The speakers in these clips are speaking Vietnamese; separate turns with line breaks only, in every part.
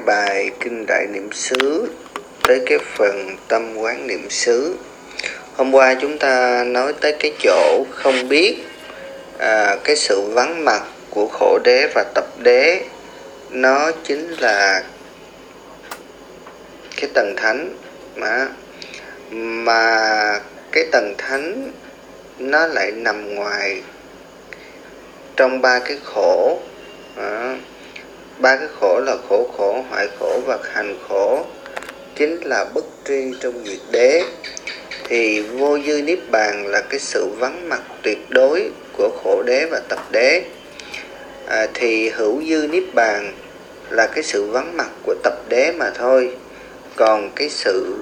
bài Kinh Đại Niệm xứ tới cái phần tâm quán niệm xứ. Hôm qua chúng ta nói tới cái chỗ không biết cái sự vắng mặt của khổ đế và tập đế, nó chính là cái tầng thánh mà cái tầng thánh nó lại nằm ngoài trong ba cái khổ. Ba cái khổ là khổ, hoại khổ và hành khổ, chính là bất tri trong diệt đế. Thì vô dư niết bàn là cái sự vắng mặt tuyệt đối của khổ đế và tập đế. Thì hữu dư niết bàn là cái sự vắng mặt của tập đế mà thôi. Còn cái sự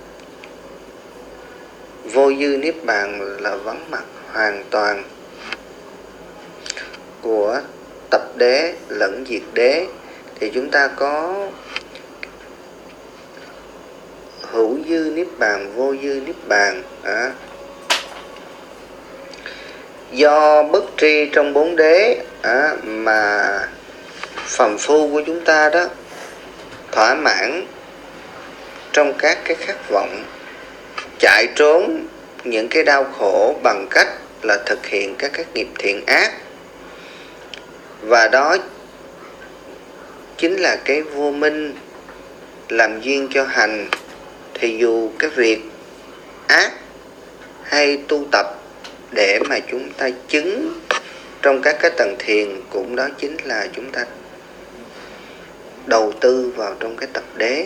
vô dư niết bàn là vắng mặt hoàn toàn của tập đế lẫn diệt đế. Thì chúng ta có hữu dư niết bàn, vô dư niết bàn. Do bất tri trong bốn đế mà phàm phu của chúng ta đó thỏa mãn trong các cái khát vọng, chạy trốn những cái đau khổ bằng cách là thực hiện các nghiệp thiện ác. Và đó chính là cái vô minh làm duyên cho hành. Thì dù cái việc ác hay tu tập để mà chúng ta chứng trong các cái tầng thiền, cũng đó chính là chúng ta đầu tư vào trong cái tập đế.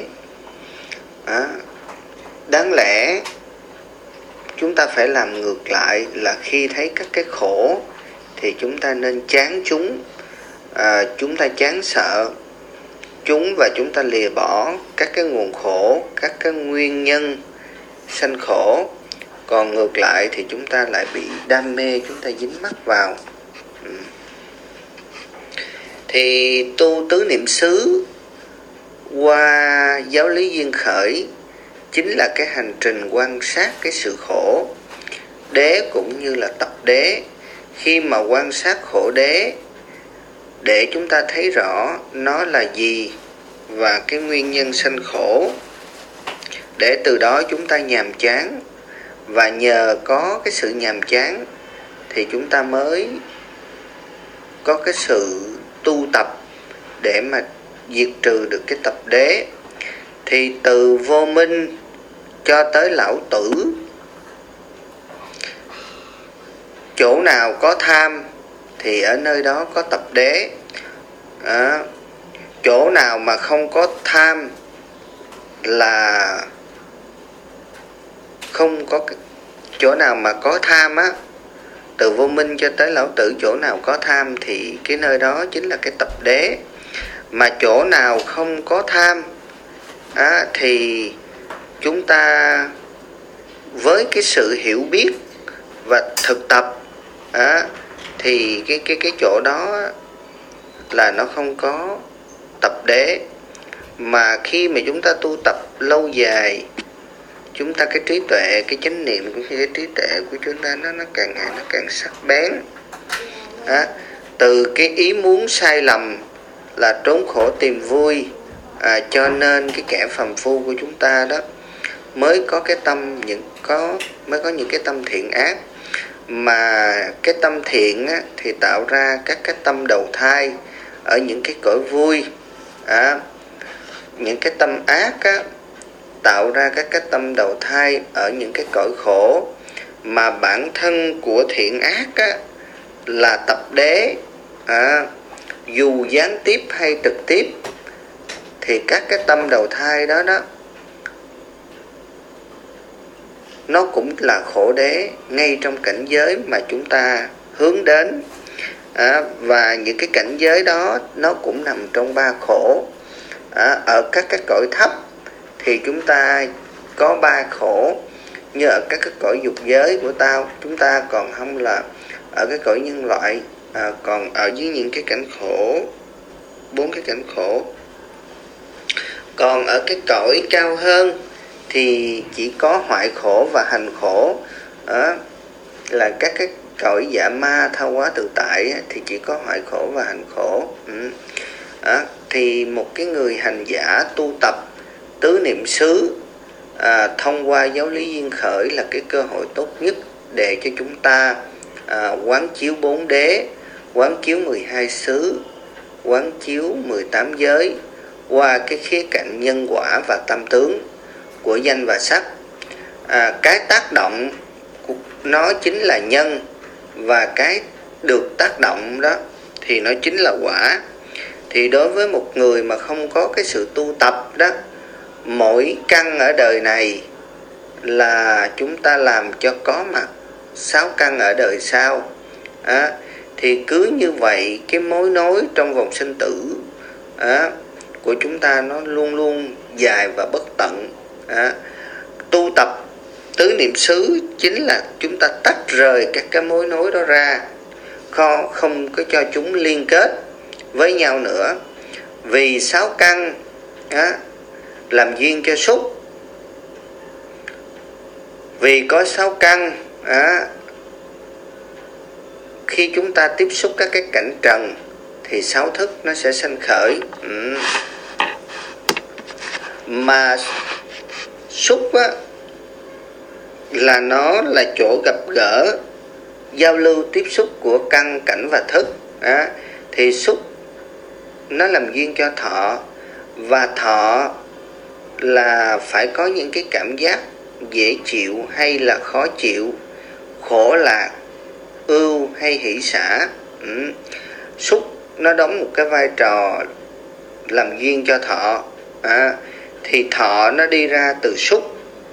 Đáng lẽ chúng ta phải làm ngược lại, là khi thấy các cái khổ thì chúng ta nên chán chúng, chúng ta chán sợ chúng và chúng ta lìa bỏ các cái nguồn khổ, các cái nguyên nhân sanh khổ. Còn ngược lại thì chúng ta lại bị đam mê, chúng ta dính mắc vào. Thì tu tứ niệm xứ qua giáo lý duyên khởi chính là cái hành trình quan sát cái sự khổ đế cũng như là tập đế. Khi mà quan sát khổ đế để chúng ta thấy rõ nó là gì và cái nguyên nhân sanh khổ, để từ đó chúng ta nhàm chán. Và nhờ có cái sự nhàm chán thì chúng ta mới có cái sự tu tập để mà diệt trừ được cái tập đế. Thì từ vô minh cho tới lão tử, chỗ nào có tham thì ở nơi đó có tập đế. Chỗ nào mà không có tham là không có. Chỗ nào mà có tham từ vô minh cho tới lão tử, chỗ nào có tham thì cái nơi đó chính là cái tập đế. Mà chỗ nào không có tham thì chúng ta với cái sự hiểu biết và thực tập thì cái chỗ đó là nó không có tập đế. Mà khi mà chúng ta tu tập lâu dài, chúng ta cái trí tuệ, cái chánh niệm cũng như cái trí tuệ của chúng ta nó càng ngày nó càng sắc bén. Từ cái ý muốn sai lầm là trốn khổ tìm vui, cho nên cái kẻ phàm phu của chúng ta đó mới có cái tâm mới có những cái tâm thiện ác. Mà cái tâm thiện thì tạo ra các cái tâm đầu thai ở những cái cõi vui. Những cái tâm ác tạo ra các cái tâm đầu thai ở những cái cõi khổ. Mà bản thân của thiện ác là tập đế, dù gián tiếp hay trực tiếp thì các cái tâm đầu thai đó nó cũng là khổ đế ngay trong cảnh giới mà chúng ta hướng đến. Và những cái cảnh giới đó nó cũng nằm trong ba khổ. Ở các cái cõi thấp thì chúng ta có ba khổ, như ở các cái cõi dục giới của chúng ta còn không là ở cái cõi nhân loại, còn ở dưới những cái cảnh khổ, 4 cái cảnh khổ. Còn ở cái cõi cao hơn thì chỉ có hoại khổ và hành khổ. Là các cái cõi dạ ma, tha hóa tự tại thì chỉ có hoại khổ và hành khổ. thì một cái người hành giả tu tập tứ niệm xứ thông qua giáo lý duyên khởi là cái cơ hội tốt nhất để cho chúng ta quán chiếu 4 đế, quán chiếu 12 xứ, quán chiếu 18 giới qua cái khía cạnh nhân quả và tam tướng của danh và sắc. Cái tác động của nó chính là nhân, và cái được tác động đó thì nó chính là quả. Thì đối với một người mà không có cái sự tu tập đó, mỗi căn ở đời này là chúng ta làm cho có mặt 6 căn ở đời sau. Thì cứ như vậy cái mối nối trong vòng sinh tử của chúng ta nó luôn luôn dài và bất tận. Tu tập tứ niệm xứ chính là chúng ta tách rời các cái mối nối đó ra, không có cho chúng liên kết với nhau nữa. Vì 6 căn làm duyên cho xúc, vì có 6 căn khi chúng ta tiếp xúc các cái cảnh trần thì 6 thức nó sẽ sanh khởi. Mà xúc là nó là chỗ gặp gỡ, giao lưu tiếp xúc của căn, cảnh và thức. Thì xúc nó làm duyên cho thọ, và thọ là phải có những cái cảm giác dễ chịu hay là khó chịu, khổ lạc, ưu hay hỷ xả. Xúc nó đóng một cái vai trò làm duyên cho thọ. Thì thọ nó đi ra từ xúc.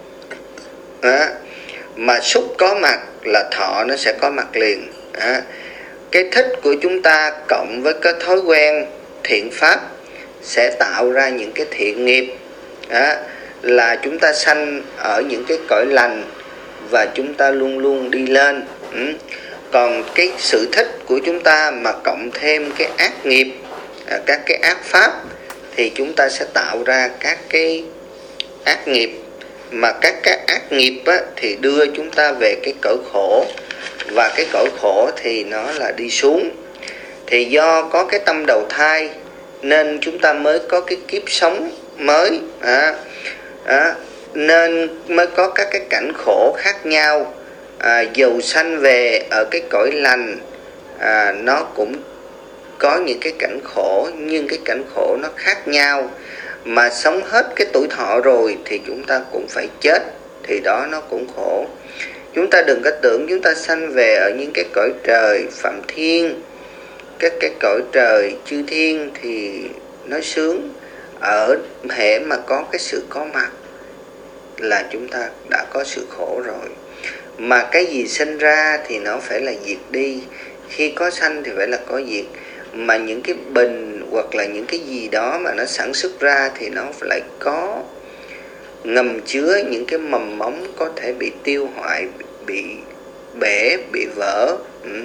Mà xúc có mặt là thọ nó sẽ có mặt liền. Cái thích của chúng ta cộng với cái thói quen thiện pháp sẽ tạo ra những cái thiện nghiệp, là chúng ta sanh ở những cái cõi lành và chúng ta luôn luôn đi lên. Còn cái sự thích của chúng ta mà cộng thêm cái ác nghiệp, các cái ác pháp, thì chúng ta sẽ tạo ra các cái ác nghiệp. Mà các cái ác nghiệp thì đưa chúng ta về cái cõi khổ, và cái cõi khổ thì nó là đi xuống. Thì do có cái tâm đầu thai nên chúng ta mới có cái kiếp sống mới, nên mới có các cái cảnh khổ khác nhau. Dù sanh về ở cái cõi lành, nó cũng có những cái cảnh khổ, nhưng cái cảnh khổ nó khác nhau. Mà sống hết cái tuổi thọ rồi thì chúng ta cũng phải chết, thì đó nó cũng khổ. Chúng ta đừng có tưởng chúng ta sanh về ở những cái cõi trời phạm thiên, các cái cõi trời chư thiên thì nó sướng. Ở hệ mà có cái sự có mặt là chúng ta đã có sự khổ rồi. Mà cái gì sinh ra thì nó phải là diệt đi, khi có sanh thì phải là có diệt. Mà những cái bình hoặc là những cái gì đó mà nó sản xuất ra thì nó lại có ngầm chứa những cái mầm móng có thể bị tiêu hoại, bị bể, bị vỡ.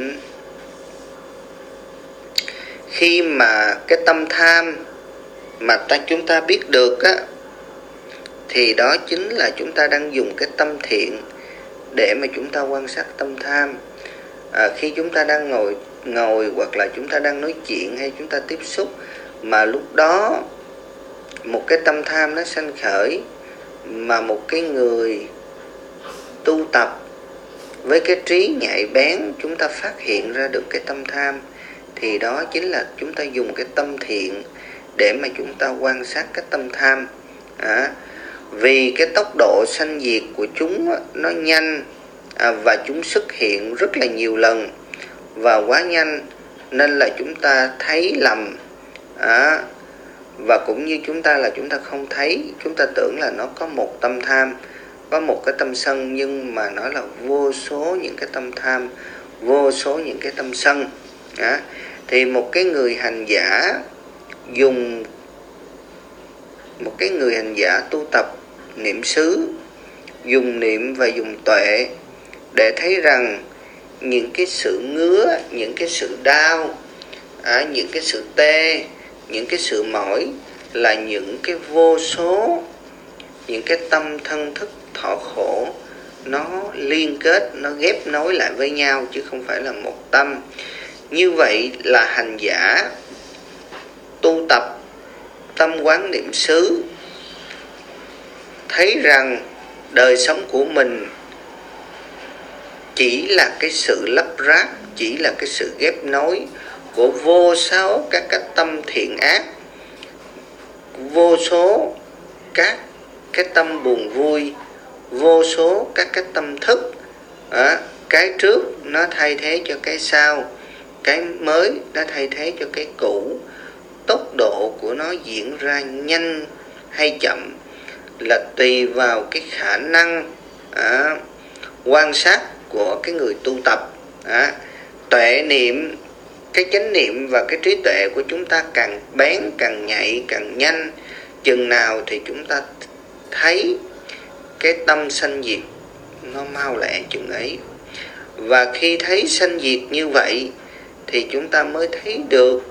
Khi mà cái tâm tham mà chúng ta biết được thì đó chính là chúng ta đang dùng cái tâm thiện để mà chúng ta quan sát tâm tham. Khi chúng ta đang ngồi hoặc là chúng ta đang nói chuyện hay chúng ta tiếp xúc, mà lúc đó một cái tâm tham nó sanh khởi, mà một cái người tu tập với cái trí nhạy bén chúng ta phát hiện ra được cái tâm tham, thì đó chính là chúng ta dùng cái tâm thiện để mà chúng ta quan sát cái tâm tham. Vì cái tốc độ sanh diệt của chúng nó nhanh, và chúng xuất hiện rất là nhiều lần và quá nhanh, nên là chúng ta thấy lầm. Và cũng như chúng ta không thấy, chúng ta tưởng là nó có một tâm tham, có một cái tâm sân, nhưng mà nó là vô số những cái tâm tham, vô số những cái tâm sân. Thì một cái người hành giả tu tập niệm xứ, dùng niệm và dùng tuệ để thấy rằng những cái sự ngứa, những cái sự đau, những cái sự tê, những cái sự mỏi là những cái vô số, những cái tâm thân thức thọ khổ, nó liên kết, nó ghép nối lại với nhau chứ không phải là một tâm. Như vậy là hành giả tu tập tâm quán niệm xứ, thấy rằng đời sống của mình chỉ là cái sự lắp ráp, chỉ là cái sự ghép nối của vô số các cái tâm thiện ác, vô số các cái tâm buồn vui, vô số các cái tâm thức. Cái trước nó thay thế cho cái sau, cái mới nó thay thế cho cái cũ. Tốc độ của nó diễn ra nhanh hay chậm là tùy vào cái khả năng quan sát của cái người tu tập. Tuệ niệm, cái chánh niệm và cái trí tuệ của chúng ta càng bén, càng nhạy, càng nhanh, chừng nào thì chúng ta thấy cái tâm sanh diệt nó mau lẹ chừng ấy. Và khi thấy sanh diệt như vậy thì chúng ta mới thấy được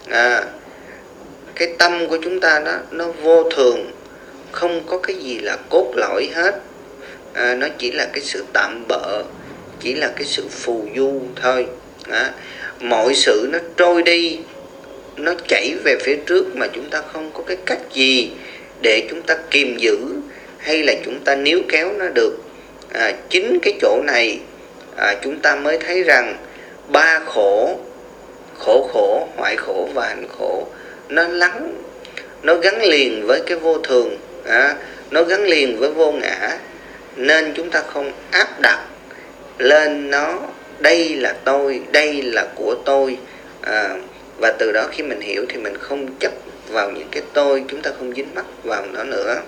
cái tâm của chúng ta đó nó vô thường, không có cái gì là cốt lõi hết. Nó chỉ là cái sự tạm bợ, chỉ là cái sự phù du thôi. Mọi sự nó trôi đi, nó chảy về phía trước mà chúng ta không có cái cách gì để chúng ta kìm giữ hay là chúng ta níu kéo nó được. Chính cái chỗ này chúng ta mới thấy rằng ba khổ, khổ khổ, hoại khổ và hành khổ, nó gắn liền với cái vô thường, nó gắn liền với vô ngã, nên chúng ta không áp đặt lên nó đây là tôi, đây là của tôi. Và từ đó khi mình hiểu thì mình không chấp vào những cái tôi, chúng ta không dính mắc vào nó nữa.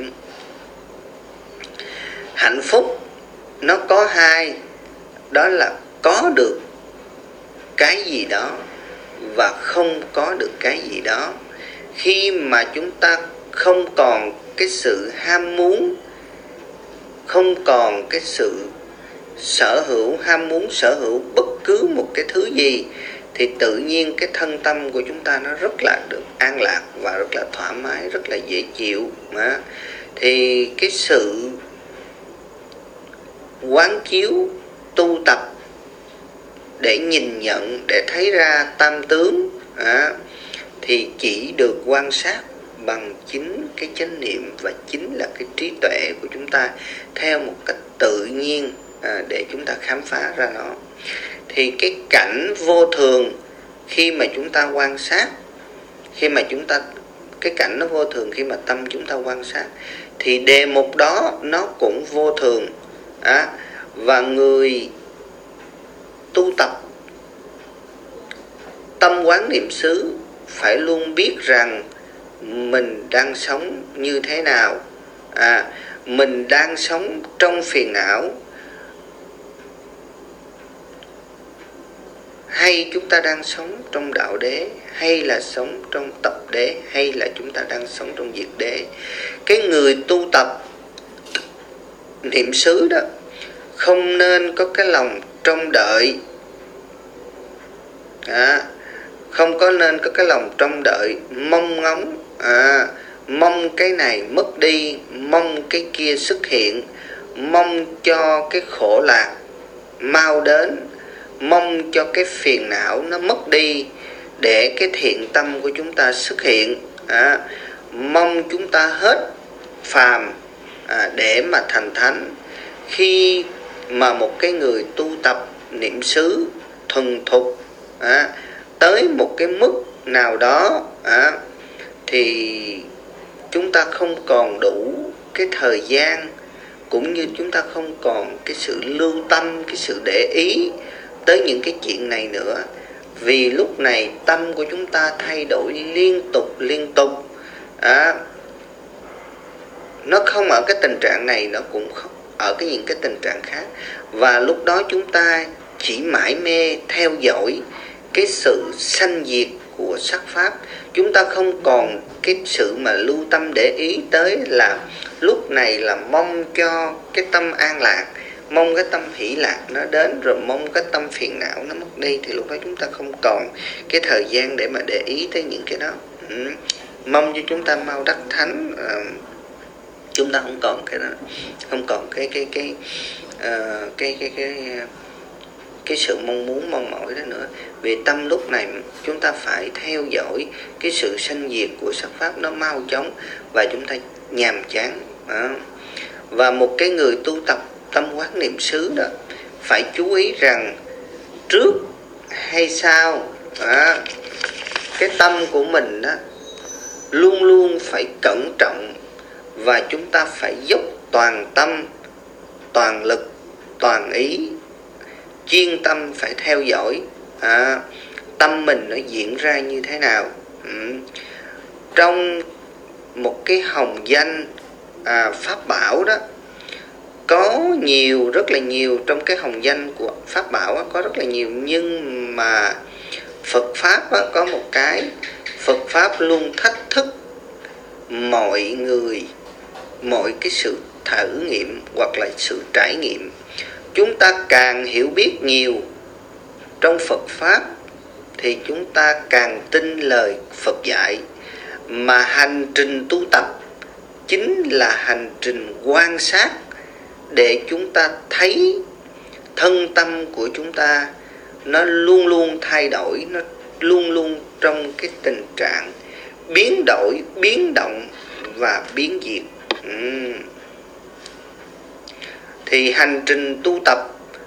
Hạnh phúc nó có hai, đó là có được cái gì đó và không có được cái gì đó. Khi mà chúng ta không còn cái sự ham muốn, không còn cái sự ham muốn sở hữu bất cứ một cái thứ gì, thì tự nhiên cái thân tâm của chúng ta nó rất là được an lạc và rất là thoải mái, rất là dễ chịu. Thì cái sự quán chiếu tu tập để nhìn nhận, để thấy ra tam tướng, thì chỉ được quan sát bằng chính cái chánh niệm và chính là cái trí tuệ của chúng ta theo một cách tự nhiên, để chúng ta khám phá ra nó. Thì cái cảnh vô thường khi mà chúng ta quan sát, cái cảnh nó vô thường khi mà tâm chúng ta quan sát, thì đề mục đó nó cũng vô thường. Và người tu tập tâm quán niệm xứ phải luôn biết rằng mình đang sống như thế nào. Mình đang sống trong phiền não, hay chúng ta đang sống trong đạo đế, hay là sống trong tập đế, hay là chúng ta đang sống trong diệt đế. Cái người tu tập niệm xứ đó không nên có cái lòng trông đợi, không có nên có cái lòng trông đợi, mong ngóng, mong cái này mất đi, mong cái kia xuất hiện, mong cho cái khổ lạc mau đến, mong cho cái phiền não nó mất đi để cái thiện tâm của chúng ta xuất hiện, mong chúng ta hết phàm để mà thành thánh. Khi mà một cái người tu tập niệm xứ thuần thục tới một cái mức nào đó, thì chúng ta không còn đủ cái thời gian, cũng như chúng ta không còn cái sự lưu tâm, cái sự để ý tới những cái chuyện này nữa. Vì lúc này tâm của chúng ta thay đổi liên tục. Nó không ở cái tình trạng này, nó cũng không ở những cái tình trạng khác. Và lúc đó chúng ta chỉ mải mê theo dõi cái sự sanh diệt của sắc pháp. Chúng ta không còn cái sự mà lưu tâm để ý tới là lúc này là mong cho cái tâm an lạc, mong cái tâm hỷ lạc nó đến, rồi mong cái tâm phiền não nó mất đi. Thì lúc đó chúng ta không còn cái thời gian để mà để ý tới những cái đó. Mong cho chúng ta mau đắc thánh, chúng ta không còn cái đó, không còn cái sự mong muốn mong mỏi đó nữa. Vì tâm lúc này chúng ta phải theo dõi cái sự sanh diệt của sắc pháp nó mau chóng, và chúng ta nhàm chán. Và một cái người tu tập tâm quán niệm xứ đó phải chú ý rằng trước hay sau cái tâm của mình đó luôn luôn phải cẩn trọng, và chúng ta phải dốc toàn tâm, toàn lực, toàn ý, chuyên tâm phải theo dõi tâm mình nó diễn ra như thế nào. Trong một cái hồng danh pháp bảo đó, có nhiều, rất là nhiều, trong cái hồng danh của pháp bảo đó, có rất là nhiều, nhưng mà Phật Pháp đó, có một cái Phật Pháp luôn thách thức mọi người, mọi cái sự thử nghiệm hoặc là sự trải nghiệm. Chúng ta càng hiểu biết nhiều trong Phật Pháp thì chúng ta càng tin lời Phật dạy. Mà hành trình tu tập chính là hành trình quan sát để chúng ta thấy thân tâm của chúng ta nó luôn luôn thay đổi, nó luôn luôn trong cái tình trạng biến đổi, biến động và biến diệt. Thì hành trình tu tập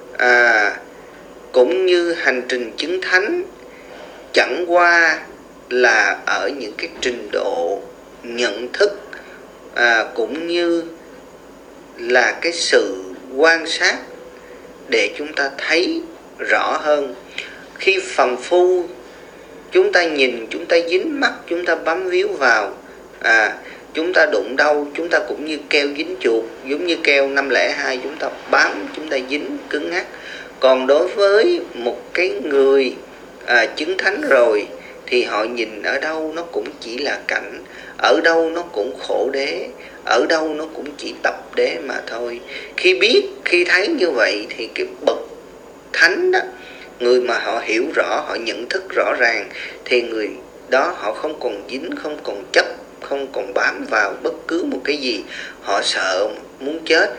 cũng như hành trình chứng thánh chẳng qua là ở những cái trình độ nhận thức cũng như là cái sự quan sát để chúng ta thấy rõ hơn. Khi phàm phu chúng ta nhìn, chúng ta dính mắt, chúng ta bám víu vào, chúng ta đụng đâu chúng ta cũng như keo dính chuột, giống như keo 502, chúng ta bám, chúng ta dính cứng ngắc. Còn đối với một cái người chứng thánh rồi thì họ nhìn ở đâu nó cũng chỉ là cảnh, ở đâu nó cũng khổ đế, ở đâu nó cũng chỉ tập đế mà thôi. Khi biết, khi thấy như vậy thì cái bậc thánh đó, người mà họ hiểu rõ, họ nhận thức rõ ràng, thì người đó họ không còn dính, không còn chấp, không còn bám vào bất cứ một cái gì, họ sợ muốn chết.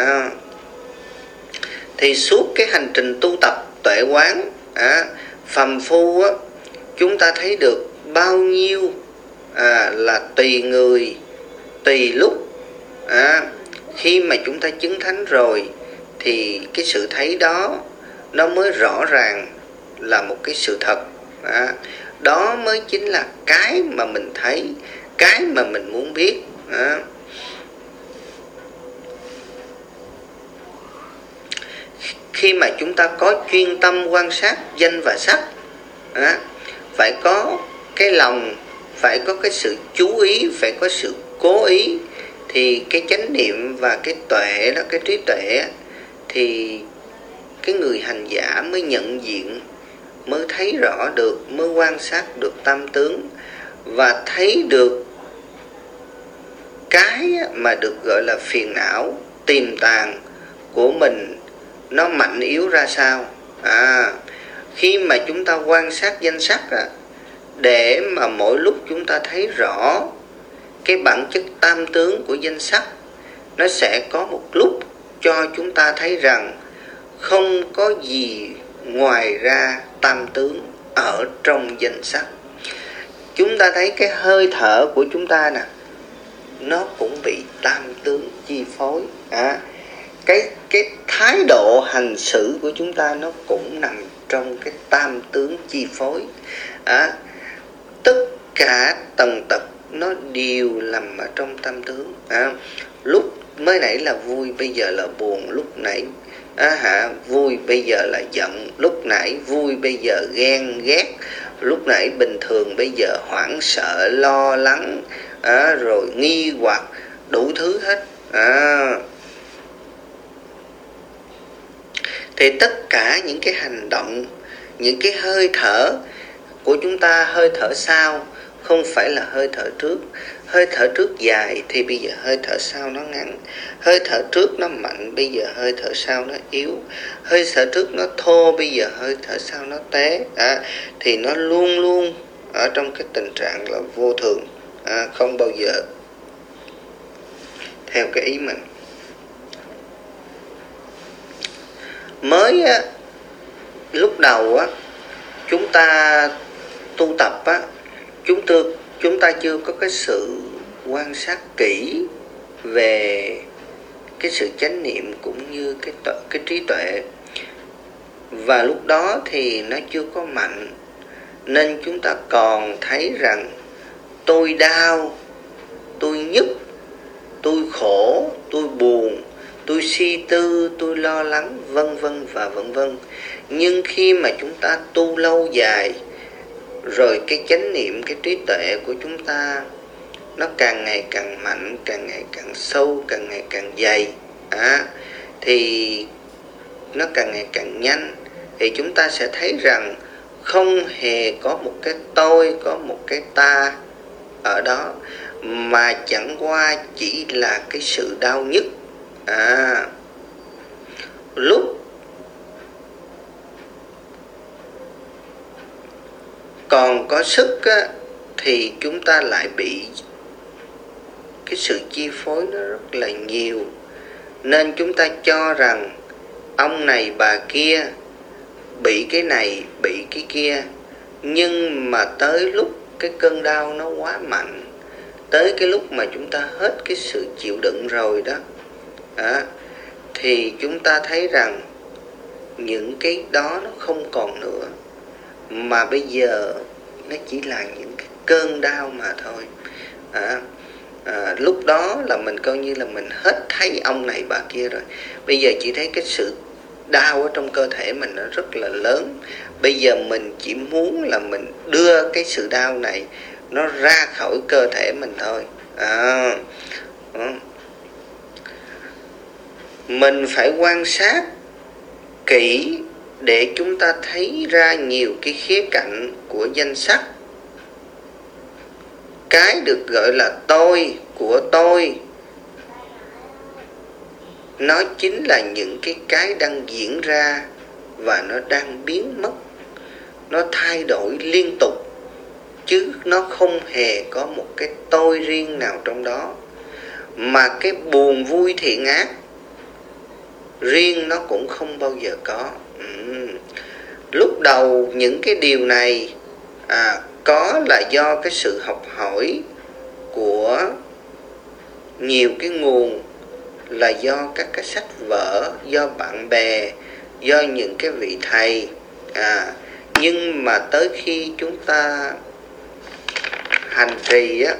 Thì suốt cái hành trình tu tập tuệ quán, phàm phu á, chúng ta thấy được bao nhiêu là tùy người, tùy lúc. Khi mà chúng ta chứng thánh rồi thì cái sự thấy đó nó mới rõ ràng là một cái sự thật. Đó mới chính là cái mà mình thấy, cái mà mình muốn biết. Khi mà chúng ta có chuyên tâm quan sát danh và sắc, phải có cái lòng, phải có cái sự chú ý, phải có sự cố ý, thì cái chánh niệm và cái tuệ đó, cái trí tuệ, thì cái người hành giả mới nhận diện, mới thấy rõ được, mới quan sát được tam tướng, và thấy được cái mà được gọi là phiền não tiềm tàng của mình nó mạnh yếu ra sao. Khi mà chúng ta quan sát danh sắc để mà mỗi lúc chúng ta thấy rõ cái bản chất tam tướng của danh sắc, nó sẽ có một lúc cho chúng ta thấy rằng không có gì ngoài ra tam tướng ở trong danh sắc. Chúng ta thấy cái hơi thở của chúng ta nè, nó cũng bị tam tướng chi phối. Cái thái độ hành xử của chúng ta nó cũng nằm trong cái tam tướng chi phối. Tất cả tầng tật nó đều nằm ở trong tam tướng. Lúc mới nãy là vui, bây giờ là buồn, lúc nãy vui bây giờ là giận, lúc nãy vui bây giờ ghen ghét, lúc nãy bình thường bây giờ hoảng sợ lo lắng, rồi nghi hoặc, đủ thứ hết. Thì tất cả những cái hành động, những cái hơi thở của chúng ta, hơi thở sau không phải là hơi thở trước. Hơi thở trước dài thì bây giờ hơi thở sau nó ngắn. Hơi thở trước nó mạnh, bây giờ hơi thở sau nó yếu. Hơi thở trước nó thô, bây giờ hơi thở sau nó tế. Thì nó luôn luôn ở trong cái tình trạng là vô thường, không bao giờ theo cái ý mình. lúc đầu á, chúng ta tu tập á, chúng ta chưa có cái sự quan sát kỹ về cái sự chánh niệm cũng như cái trí tuệ, và lúc đó thì nó chưa có mạnh, nên chúng ta còn thấy rằng tôi đau, tôi nhức, tôi khổ, tôi buồn, tôi suy tư, tôi lo lắng, vân vân và vân vân. Nhưng khi mà chúng ta tu lâu dài rồi, cái chánh niệm, cái trí tuệ của chúng ta nó càng ngày càng mạnh, càng ngày càng sâu, càng ngày càng dày, thì nó càng ngày càng nhanh, thì chúng ta sẽ thấy rằng không hề có một cái tôi, có một cái ta ở đó, mà chẳng qua chỉ là cái sự đau nhức. Lúc còn có sức á, thì chúng ta lại bị cái sự chi phối nó rất là nhiều, nên chúng ta cho rằng ông này bà kia bị cái này, bị cái kia. Nhưng mà tới lúc cái cơn đau nó quá mạnh, tới cái lúc mà chúng ta hết cái sự chịu đựng rồi đó, thì chúng ta thấy rằng những cái đó nó không còn nữa, mà bây giờ nó chỉ là những cái cơn đau mà thôi. Lúc đó là mình coi như là mình hết thấy ông này bà kia rồi. Bây giờ chỉ thấy cái sự đau ở trong cơ thể mình nó rất là lớn. Bây giờ mình chỉ muốn là mình đưa cái sự đau này nó ra khỏi cơ thể mình thôi. Mình phải quan sát kỹ để chúng ta thấy ra nhiều cái khía cạnh của danh sắc. Cái được gọi là tôi, của tôi, nó chính là những cái đang diễn ra và nó đang biến mất, nó thay đổi liên tục, chứ nó không hề có một cái tôi riêng nào trong đó. Mà cái buồn vui thiện ác riêng nó cũng không bao giờ có. Lúc đầu những cái điều này có là do cái sự học hỏi của nhiều cái nguồn, là do các cái sách vở, do bạn bè, do những cái vị thầy. Nhưng mà tới khi chúng ta hành trì á,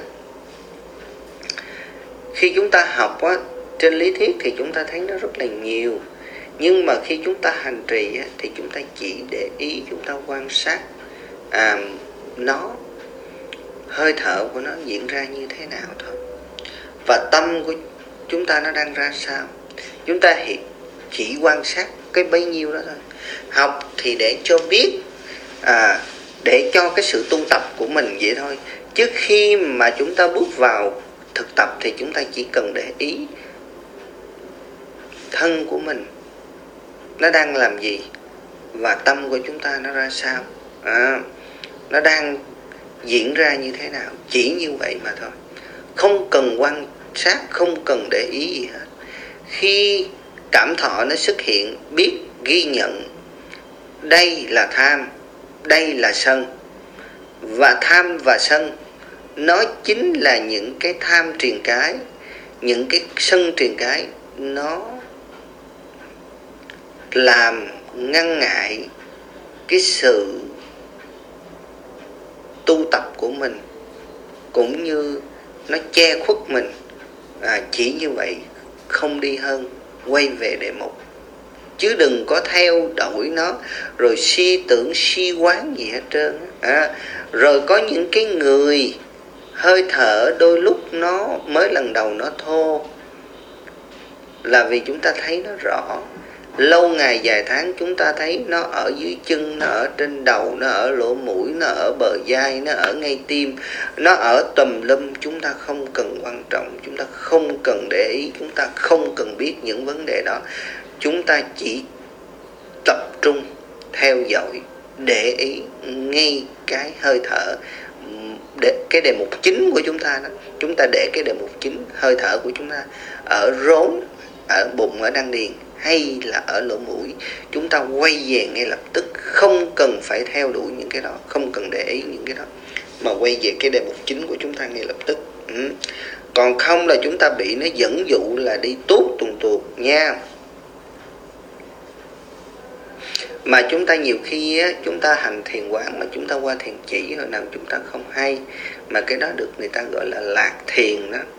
khi chúng ta học á, trên lý thuyết thì chúng ta thấy nó rất là nhiều. Nhưng mà khi chúng ta hành trì á, thì chúng ta chỉ để ý, chúng ta quan sát nó, hơi thở của nó diễn ra như thế nào thôi, và tâm của chúng ta nó đang ra sao. Chúng ta chỉ quan sát cái bấy nhiêu đó thôi. Học thì để cho biết, để cho cái sự tu tập của mình vậy thôi. Chứ khi mà chúng ta bước vào thực tập thì chúng ta chỉ cần để ý thân của mình nó đang làm gì, và tâm của chúng ta nó ra sao, nó đang diễn ra như thế nào. Chỉ như vậy mà thôi, không cần quan sát, không cần để ý gì hết. Khi cảm thọ nó xuất hiện, biết ghi nhận đây là tham, đây là sân. Và tham và sân nó chính là những cái tham triền cái, những cái sân triền cái, nó làm ngăn ngại cái sự tu tập của mình, cũng như nó che khuất mình. Chỉ như vậy, không đi hơn, quay về đề mục, chứ đừng có theo đuổi nó rồi suy tưởng suy quán gì hết trơn. Rồi có những cái người hơi thở đôi lúc nó mới lần đầu nó thô, là vì chúng ta thấy nó rõ. Lâu ngày dài tháng chúng ta thấy nó ở dưới chân, nó ở trên đầu, nó ở lỗ mũi, nó ở bờ vai, nó ở ngay tim, nó ở tùm lum. Chúng ta không cần quan trọng, chúng ta không cần để ý, chúng ta không cần biết những vấn đề đó. Chúng ta chỉ tập trung theo dõi, để ý ngay cái hơi thở. Cái đề mục chính của chúng ta đó, chúng ta để cái đề mục chính hơi thở của chúng ta ở rốn ở bụng, ở đan điền hay là ở lỗ mũi, chúng ta quay về ngay lập tức, không cần phải theo đuổi những cái đó, không cần để ý những cái đó, mà quay về cái đề mục chính của chúng ta ngay lập tức. Còn không là chúng ta bị nó dẫn dụ là đi tuốt tuột nha. Mà chúng ta nhiều khi á, chúng ta hành thiền quán mà chúng ta qua thiền chỉ hồi nào chúng ta không hay, mà cái đó được người ta gọi là lạc thiền đó.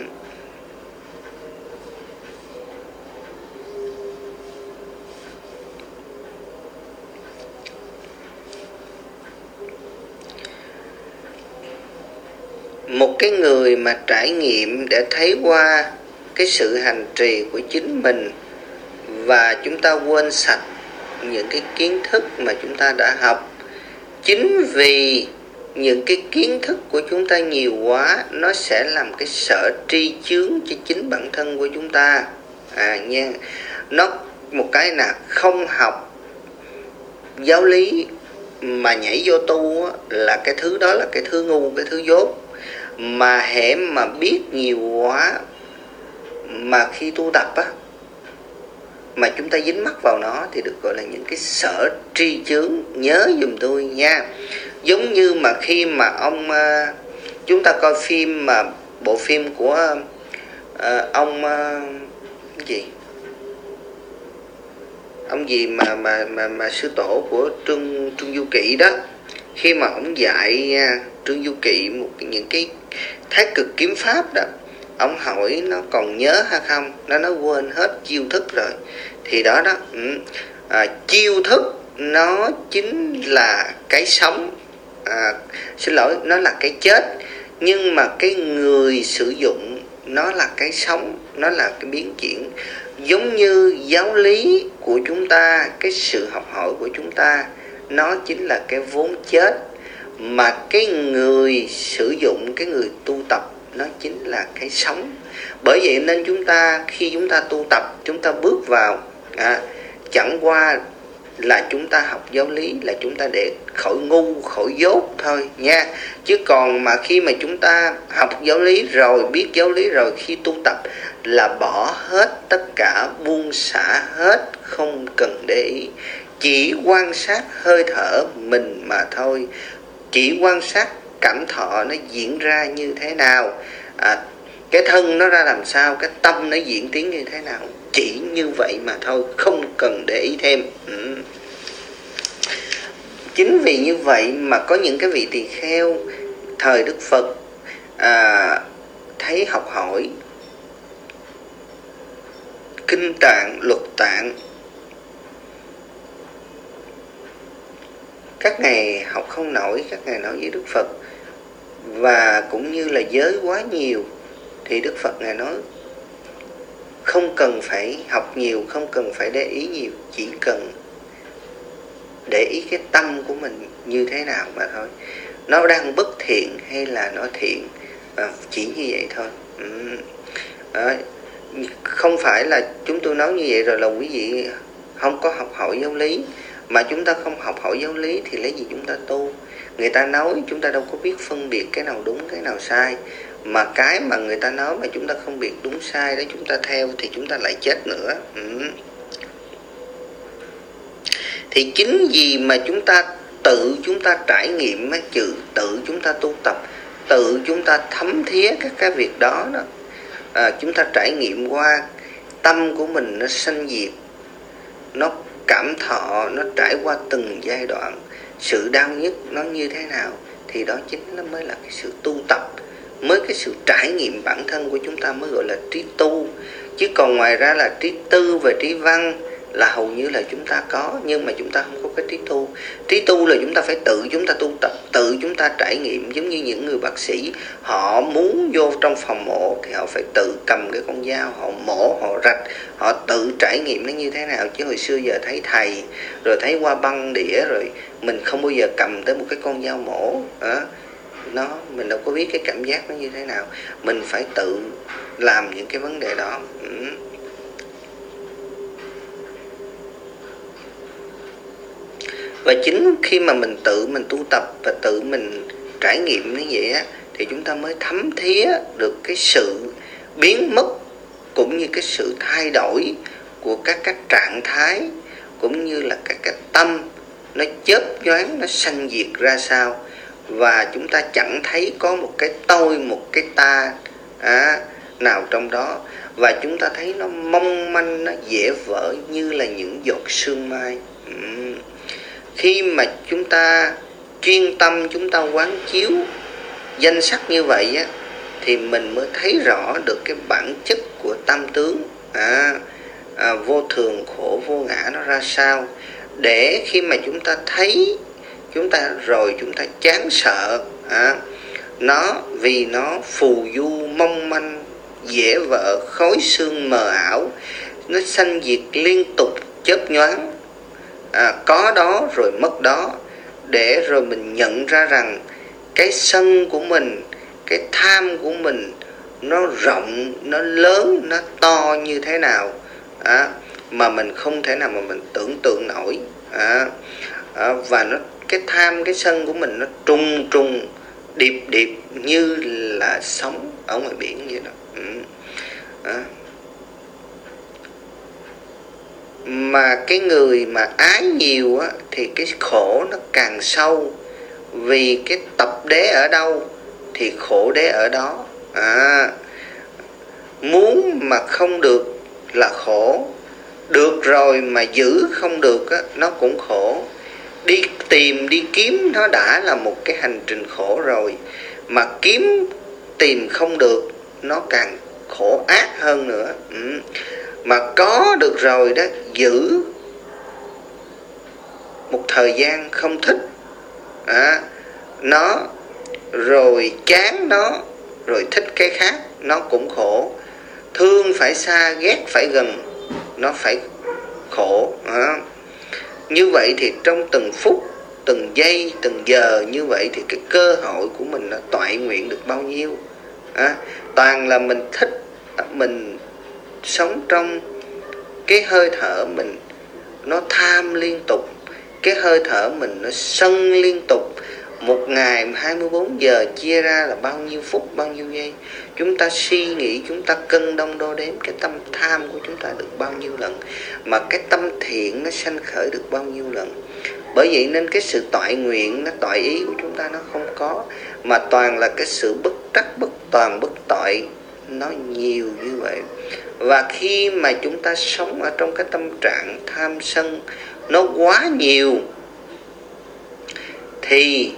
Một cái người mà trải nghiệm để thấy qua cái sự hành trì của chính mình, và chúng ta quên sạch những cái kiến thức mà chúng ta đã học. Chính vì những cái kiến thức của chúng ta nhiều quá, nó sẽ làm cái sở tri chướng cho chính bản thân của chúng ta. Nha, nó một cái là không học giáo lý mà nhảy vô tu á, là cái thứ đó là cái thứ ngu, cái thứ dốt. Mà hễ mà biết nhiều quá, mà khi tu tập á, mà chúng ta dính mắc vào nó thì được gọi là những cái sở tri chướng. Nhớ giùm tôi nha. Giống như mà khi mà chúng ta coi phim, mà bộ phim của ông gì mà sư tổ của Trương Du Kỵ đó, khi mà ông dạy Trương Du Kỵ những cái thái cực kiếm pháp đó, ông hỏi nó còn nhớ hay không, nó nói quên hết chiêu thức rồi. Thì đó đó, chiêu thức nó chính là cái sống, xin lỗi, nó là cái chết, nhưng mà cái người sử dụng nó là cái sống, nó là cái biến chuyển. Giống như giáo lý của chúng ta, cái sự học hỏi của chúng ta, nó chính là cái vốn chết, mà cái người sử dụng, cái người tu tập, nó chính là cái sống. Bởi vậy nên chúng ta, khi chúng ta tu tập, chúng ta bước vào, chẳng qua là chúng ta học giáo lý là chúng ta để khỏi ngu, khỏi dốt thôi nha. Chứ còn mà khi mà chúng ta học giáo lý rồi, biết giáo lý rồi, khi tu tập là bỏ hết tất cả, buông xả hết, không cần để ý, chỉ quan sát hơi thở mình mà thôi, chỉ quan sát cảm thọ nó diễn ra như thế nào, cái thân nó ra làm sao, cái tâm nó diễn tiến như thế nào, chỉ như vậy mà thôi, không cần để ý thêm. Chính vì như vậy mà có những cái vị tỳ kheo thời Đức Phật thấy học hỏi kinh tạng, luật tạng, các ngài học không nổi, các ngài nói với Đức Phật, và cũng như là giới quá nhiều, thì Đức Phật ngài nói không cần phải học nhiều, không cần phải để ý nhiều, chỉ cần để ý cái tâm của mình như thế nào mà thôi, nó đang bất thiện hay là nó thiện, chỉ như vậy thôi. Không phải là chúng tôi nói như vậy rồi là quý vị không có học hỏi giáo lý. Mà chúng ta không học hỏi giáo lý thì lấy gì chúng ta tu? Người ta nói chúng ta đâu có biết phân biệt cái nào đúng, cái nào sai. Mà cái mà người ta nói mà chúng ta không biết đúng sai đó, chúng ta theo thì chúng ta lại chết nữa. Thì chính vì mà chúng ta trải nghiệm, tự chúng ta tu tập, tự chúng ta thấm thía các cái việc đó đó, chúng ta trải nghiệm qua tâm của mình nó sanh diệt, nó cảm thọ, nó trải qua từng giai đoạn, sự đau nhức nó như thế nào, thì đó chính nó mới là cái sự tu tập, mới cái sự trải nghiệm bản thân của chúng ta mới gọi là trí tu. Chứ còn ngoài ra là trí tư và trí văn là hầu như là chúng ta có, nhưng mà chúng ta không có cái trí tu. Trí tu là chúng ta phải tự chúng ta tu tập, tự chúng ta trải nghiệm. Giống như những người bác sĩ, họ muốn vô trong phòng mổ thì họ phải tự cầm cái con dao, họ mổ, họ rạch, họ tự trải nghiệm nó như thế nào. Chứ hồi xưa giờ thấy thầy, rồi thấy qua băng đĩa, rồi mình không bao giờ cầm tới một cái con dao mổ, mình đâu có biết cái cảm giác nó như thế nào. Mình phải tự làm những cái vấn đề đó. Và chính khi mà mình tự mình tu tập và tự mình trải nghiệm như vậy á, thì chúng ta mới thấm thía được cái sự biến mất cũng như cái sự thay đổi của các trạng thái, cũng như là các tâm nó chớp nhoáng, nó sanh diệt ra sao. Và chúng ta chẳng thấy có một cái tôi, một cái ta nào trong đó. Và chúng ta thấy nó mong manh, nó dễ vỡ như là những giọt sương mai. Khi mà chúng ta chuyên tâm, chúng ta quán chiếu danh sắc như vậy á, thì mình mới thấy rõ được cái bản chất của tam tướng vô thường, khổ, vô ngã nó ra sao. Để khi mà chúng ta thấy, chúng ta chán sợ nó, vì nó phù du mong manh, dễ vỡ, khói sương mờ ảo, nó sanh diệt liên tục, chớp nhoáng, có đó rồi mất đó. Để rồi mình nhận ra rằng cái sân của mình, cái tham của mình, nó rộng, nó lớn, nó to như thế nào mà mình không thể nào mà mình tưởng tượng nổi. Và cái tham, cái sân của mình nó trùng trùng điệp điệp như là sóng ở ngoài biển vậy đó. Mà cái người mà ái nhiều á, thì cái khổ nó càng sâu. Vì cái tập đế ở đâu thì khổ đế ở đó. Muốn mà không được là khổ, được rồi mà giữ không được á, nó cũng khổ. Đi tìm, đi kiếm nó đã là một cái hành trình khổ rồi. Mà kiếm tìm không được, nó càng khổ ác hơn nữa. Mà có được rồi đó, giữ một thời gian không thích nó, rồi chán nó, rồi thích cái khác, nó cũng khổ. Thương phải xa, ghét phải gần, nó phải khổ. Như vậy thì trong từng phút, từng giây, từng giờ như vậy thì cái cơ hội của mình nó toại nguyện được bao nhiêu. Toàn là mình thích, mình sống trong cái hơi thở mình nó tham liên tục, cái hơi thở mình nó sân liên tục. Một ngày 24 giờ chia ra là bao nhiêu phút, bao nhiêu giây. Chúng ta suy nghĩ, chúng ta cân đong đo đếm cái tâm tham của chúng ta được bao nhiêu lần, mà cái tâm thiện nó sanh khởi được bao nhiêu lần. Bởi vậy nên cái sự toại nguyện, nó toại ý của chúng ta nó không có, mà toàn là cái sự bất trắc, bất toàn, bất toại, nó nhiều như vậy. Và khi mà chúng ta sống ở trong cái tâm trạng tham sân nó quá nhiều, thì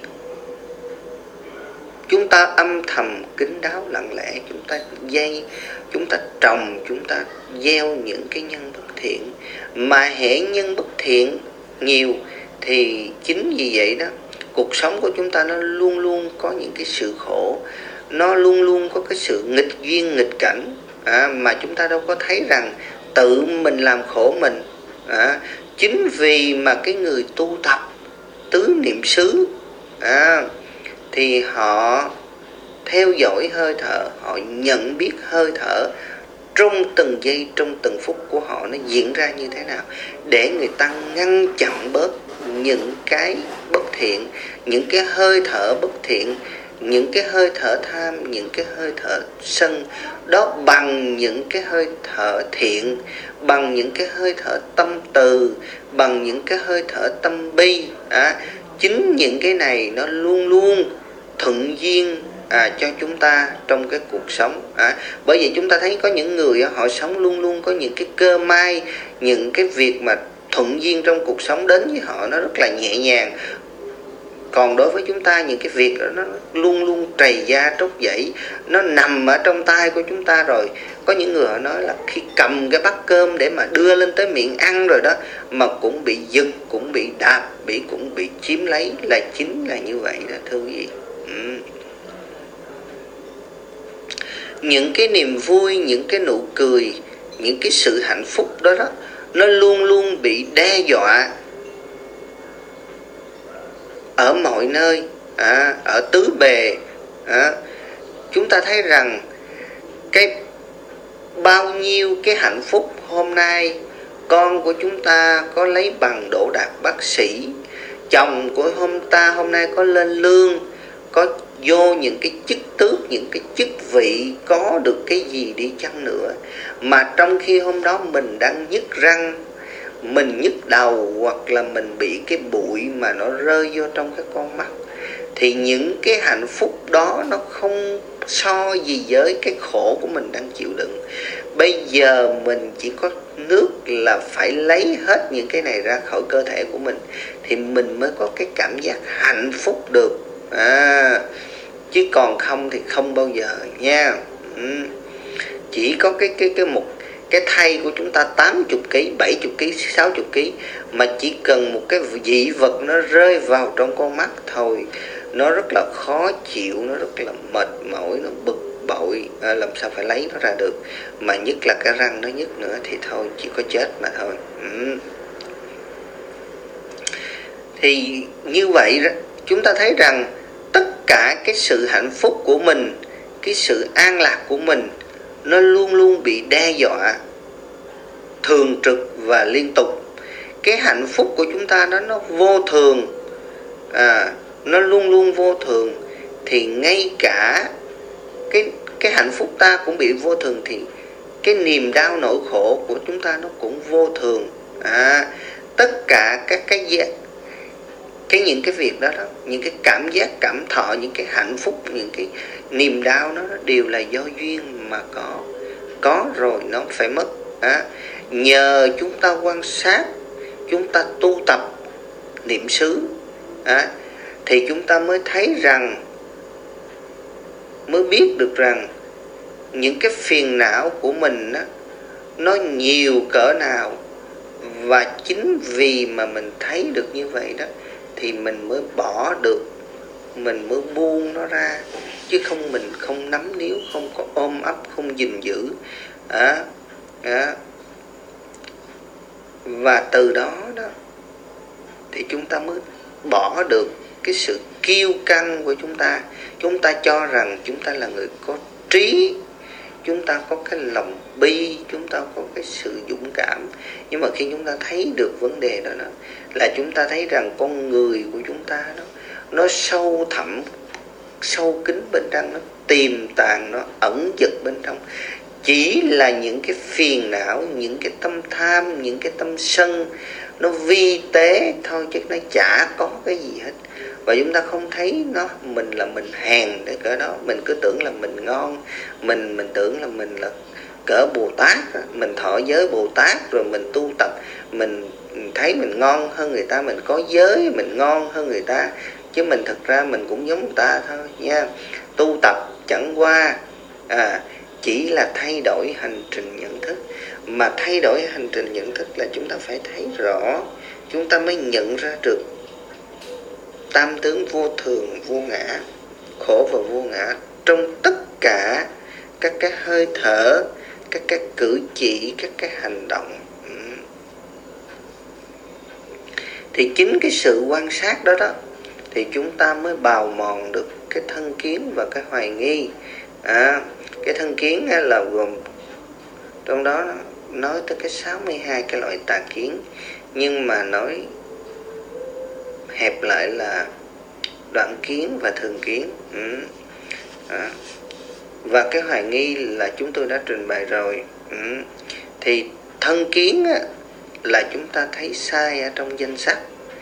chúng ta âm thầm kín đáo lặng lẽ, chúng ta trồng, chúng ta gieo những cái nhân bất thiện. Mà hễ nhân bất thiện nhiều thì chính vì vậy đó, cuộc sống của chúng ta nó luôn luôn có những cái sự khổ, nó luôn luôn có cái sự nghịch duyên, nghịch cảnh, mà chúng ta đâu có thấy rằng tự mình làm khổ mình. Chính vì mà cái người tu tập tứ niệm xứ thì họ theo dõi hơi thở, họ nhận biết hơi thở trong từng giây, trong từng phút của họ nó diễn ra như thế nào, để người ta ngăn chặn bớt những cái bất thiện, những cái hơi thở bất thiện, những cái hơi thở tham, những cái hơi thở sân đó, bằng những cái hơi thở thiện, bằng những cái hơi thở tâm từ, bằng những cái hơi thở tâm bi. Chính những cái này nó luôn luôn thuận duyên cho chúng ta trong cái cuộc sống. Bởi vì chúng ta thấy có những người họ sống luôn luôn có những cái cơ may, những cái việc mà thuận duyên trong cuộc sống đến với họ nó rất là nhẹ nhàng. Còn đối với chúng ta, những cái việc đó nó luôn luôn trầy da tróc dãy, nó nằm ở trong tay của chúng ta rồi. Có những người họ nói là khi cầm cái bát cơm để mà đưa lên tới miệng ăn rồi đó, mà cũng bị giật, cũng bị đạp, cũng bị chiếm lấy, là chính là như vậy đó thưa quý vị. Những cái niềm vui, những cái nụ cười, những cái sự hạnh phúc đó đó, nó luôn luôn bị đe dọa ở mọi nơi, ở tứ bề. Chúng ta thấy rằng cái bao nhiêu cái hạnh phúc hôm nay, con của chúng ta có lấy bằng đỗ đạt bác sĩ, chồng của hôm nay có lên lương, có vô những cái chức tước, những cái chức vị, có được cái gì đi chăng nữa, mà trong khi hôm đó mình đang nhức răng, mình nhức đầu, hoặc là mình bị cái bụi mà nó rơi vô trong cái con mắt, thì những cái hạnh phúc đó nó không so gì với cái khổ của mình đang chịu đựng. Bây giờ mình chỉ có nước là phải lấy hết những cái này ra khỏi cơ thể của mình thì mình mới có cái cảm giác hạnh phúc được. Chứ còn không thì không bao giờ nha. Chỉ có cái thây của chúng ta 80 kg, 70 kg, 60 kg, mà chỉ cần một cái dị vật nó rơi vào trong con mắt thôi, nó rất là khó chịu, nó rất là mệt mỏi, nó bực bội, làm sao phải lấy nó ra được. Mà nhất là cái răng nó nhức nữa thì thôi, chỉ có chết mà thôi. Thì như vậy đó, chúng ta thấy rằng tất cả cái sự hạnh phúc của mình, cái sự an lạc của mình, nó luôn luôn bị đe dọa thường trực và liên tục. Cái hạnh phúc của chúng ta đó nó vô thường, nó luôn luôn vô thường, thì ngay cả cái hạnh phúc ta cũng bị vô thường, thì cái niềm đau nỗi khổ của chúng ta nó cũng vô thường. Tất cả các những cái việc đó, những cái cảm giác cảm thọ, những cái hạnh phúc, những cái niềm đau nó đều là do duyên mà có rồi nó phải mất. Nhờ chúng ta quan sát, chúng ta tu tập niệm xứ, thì chúng ta mới thấy rằng, mới biết được rằng những cái phiền não của mình đó, nó nhiều cỡ nào. Và chính vì mà mình thấy được như vậy đó thì mình mới bỏ được, mình mới buông nó ra, chứ không mình không nắm níu, không có ôm ấp, không gìn giữ. Và từ đó thì chúng ta mới bỏ được cái sự kiêu căng của chúng ta. Chúng ta cho rằng chúng ta là người có trí, chúng ta có cái lòng bi, chúng ta có cái sự dũng cảm. Nhưng mà khi chúng ta thấy được vấn đề đó, là chúng ta thấy rằng con người của chúng ta nó sâu thẳm, sâu kín bên trong, nó tiềm tàng, nó ẩn dật bên trong. Chỉ là những cái phiền não, những cái tâm tham, những cái tâm sân, nó vi tế thôi, chứ nó chả có cái gì hết. Và chúng ta không thấy nó, mình là mình hèn để cỡ đó. Mình cứ tưởng là mình ngon, mình tưởng là mình là cỡ Bồ Tát, mình thọ giới Bồ Tát, rồi mình tu tập, mình thấy mình ngon hơn người ta, mình có giới, mình ngon hơn người ta. Chứ mình thực ra mình cũng giống người ta thôi nha. Tu tập chẳng qua chỉ là thay đổi hành trình nhận thức. Mà thay đổi hành trình nhận thức là chúng ta phải thấy rõ, chúng ta mới nhận ra được tam tướng vô thường, vô ngã, khổ và vô ngã trong tất cả các cái hơi thở, các cái cử chỉ, các cái hành động. Thì chính cái sự quan sát đó thì chúng ta mới bào mòn được cái thân kiến và cái hoài nghi. Cái thân kiến là gồm, trong đó nói tới cái 62 cái loại tà kiến, nhưng mà nói hẹp lại là đoạn kiến và thường kiến. Và cái hoài nghi là chúng tôi đã trình bày rồi. Thì thân kiến là chúng ta thấy sai ở trong danh sắc.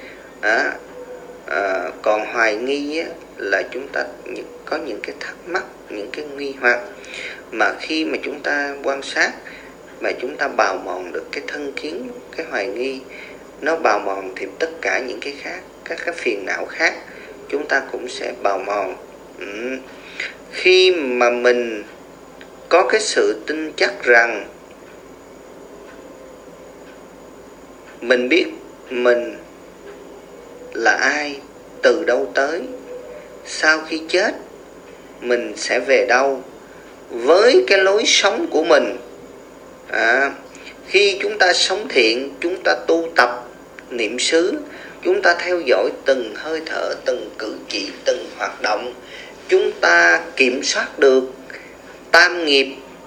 Còn hoài nghi là chúng ta có những cái thắc mắc, những cái nghi hoặc, mà khi mà chúng ta quan sát mà chúng ta bào mòn được cái thân kiến, cái hoài nghi, nó bào mòn thì tất cả những cái khác, các cái phiền não khác chúng ta cũng sẽ bào mòn. Khi mà mình có cái sự tin chắc rằng mình biết mình là ai, từ đâu tới, sau khi chết mình sẽ về đâu, với cái lối sống của mình. Khi chúng ta sống thiện, chúng ta tu tập niệm xứ, chúng ta theo dõi từng hơi thở, từng cử chỉ, từng hoạt động, chúng ta kiểm soát được tam nghiệp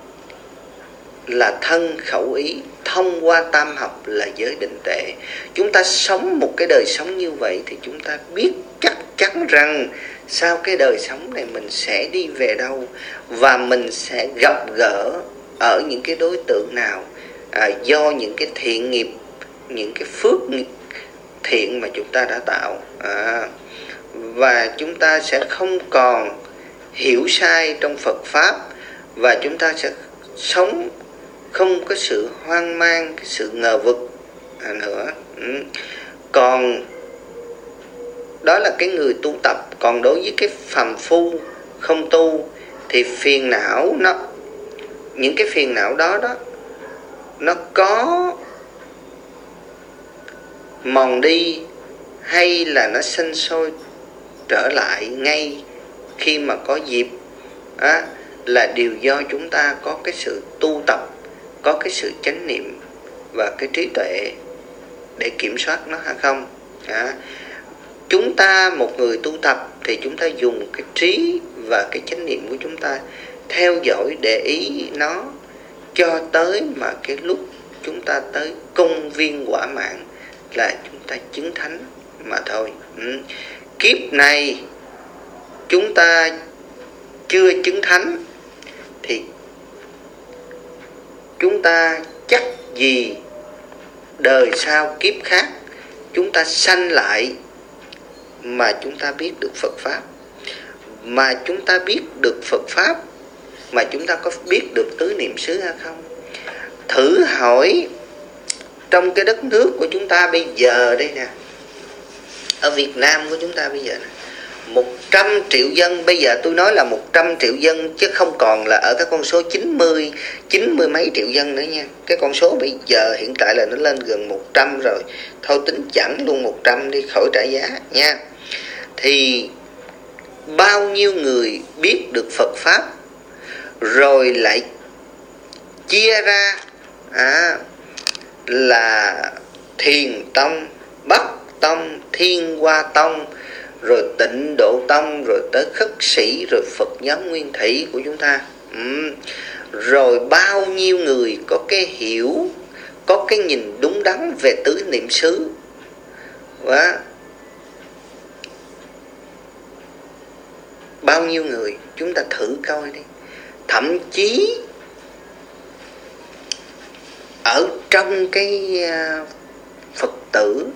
là thân khẩu ý, thông qua tam học là giới định tuệ. Chúng ta sống một cái đời sống như vậy thì chúng ta biết chắc chắn rằng sau cái đời sống này mình sẽ đi về đâu, và mình sẽ gặp gỡ ở những cái đối tượng nào, do những cái thiện nghiệp, những cái phước thiện mà chúng ta đã tạo. Và chúng ta sẽ không còn hiểu sai trong Phật Pháp, và chúng ta sẽ sống không có sự hoang mang, cái sự ngờ vực nữa. Còn đó là cái người tu tập. Còn đối với cái phàm phu không tu thì phiền não những cái phiền não đó nó có mòn đi hay là nó sinh sôi trở lại ngay khi mà có dịp, là điều do chúng ta có cái sự tu tập, có cái sự chánh niệm và cái trí tuệ để kiểm soát nó hay không. Chúng ta, một người tu tập thì chúng ta dùng cái trí và cái chánh niệm của chúng ta theo dõi, để ý nó cho tới mà cái lúc chúng ta tới công viên quả mãn là chúng ta chứng thánh mà thôi. Kiếp này chúng ta chưa chứng thánh thì chúng ta chắc gì đời sau kiếp khác chúng ta sanh lại mà chúng ta biết được Phật Pháp. Mà chúng ta biết được Phật Pháp mà chúng ta có biết được tứ niệm xứ hay không? Thử hỏi trong cái đất nước của chúng ta bây giờ đây nè, ở Việt Nam của chúng ta bây giờ nè, 100 triệu dân, bây giờ tôi nói là 100 triệu dân chứ không còn là ở cái con số 90 mấy triệu dân nữa nha. Cái con số bây giờ hiện tại là nó lên gần 100 rồi. Thôi tính chẳng luôn 100 đi, khỏi trả giá nha. Thì bao nhiêu người biết được Phật Pháp rồi lại chia ra là Thiền Tông, Bắc Tông, Thiên Hoa Tông, rồi Tịnh Độ Tông, rồi tới Khất Sĩ, rồi Phật giáo Nguyên Thủy của chúng ta. Rồi bao nhiêu người có cái hiểu, có cái nhìn đúng đắn về tứ niệm xứ. Bao nhiêu người, chúng ta thử coi đi. Thậm chí ở trong cái Phật tử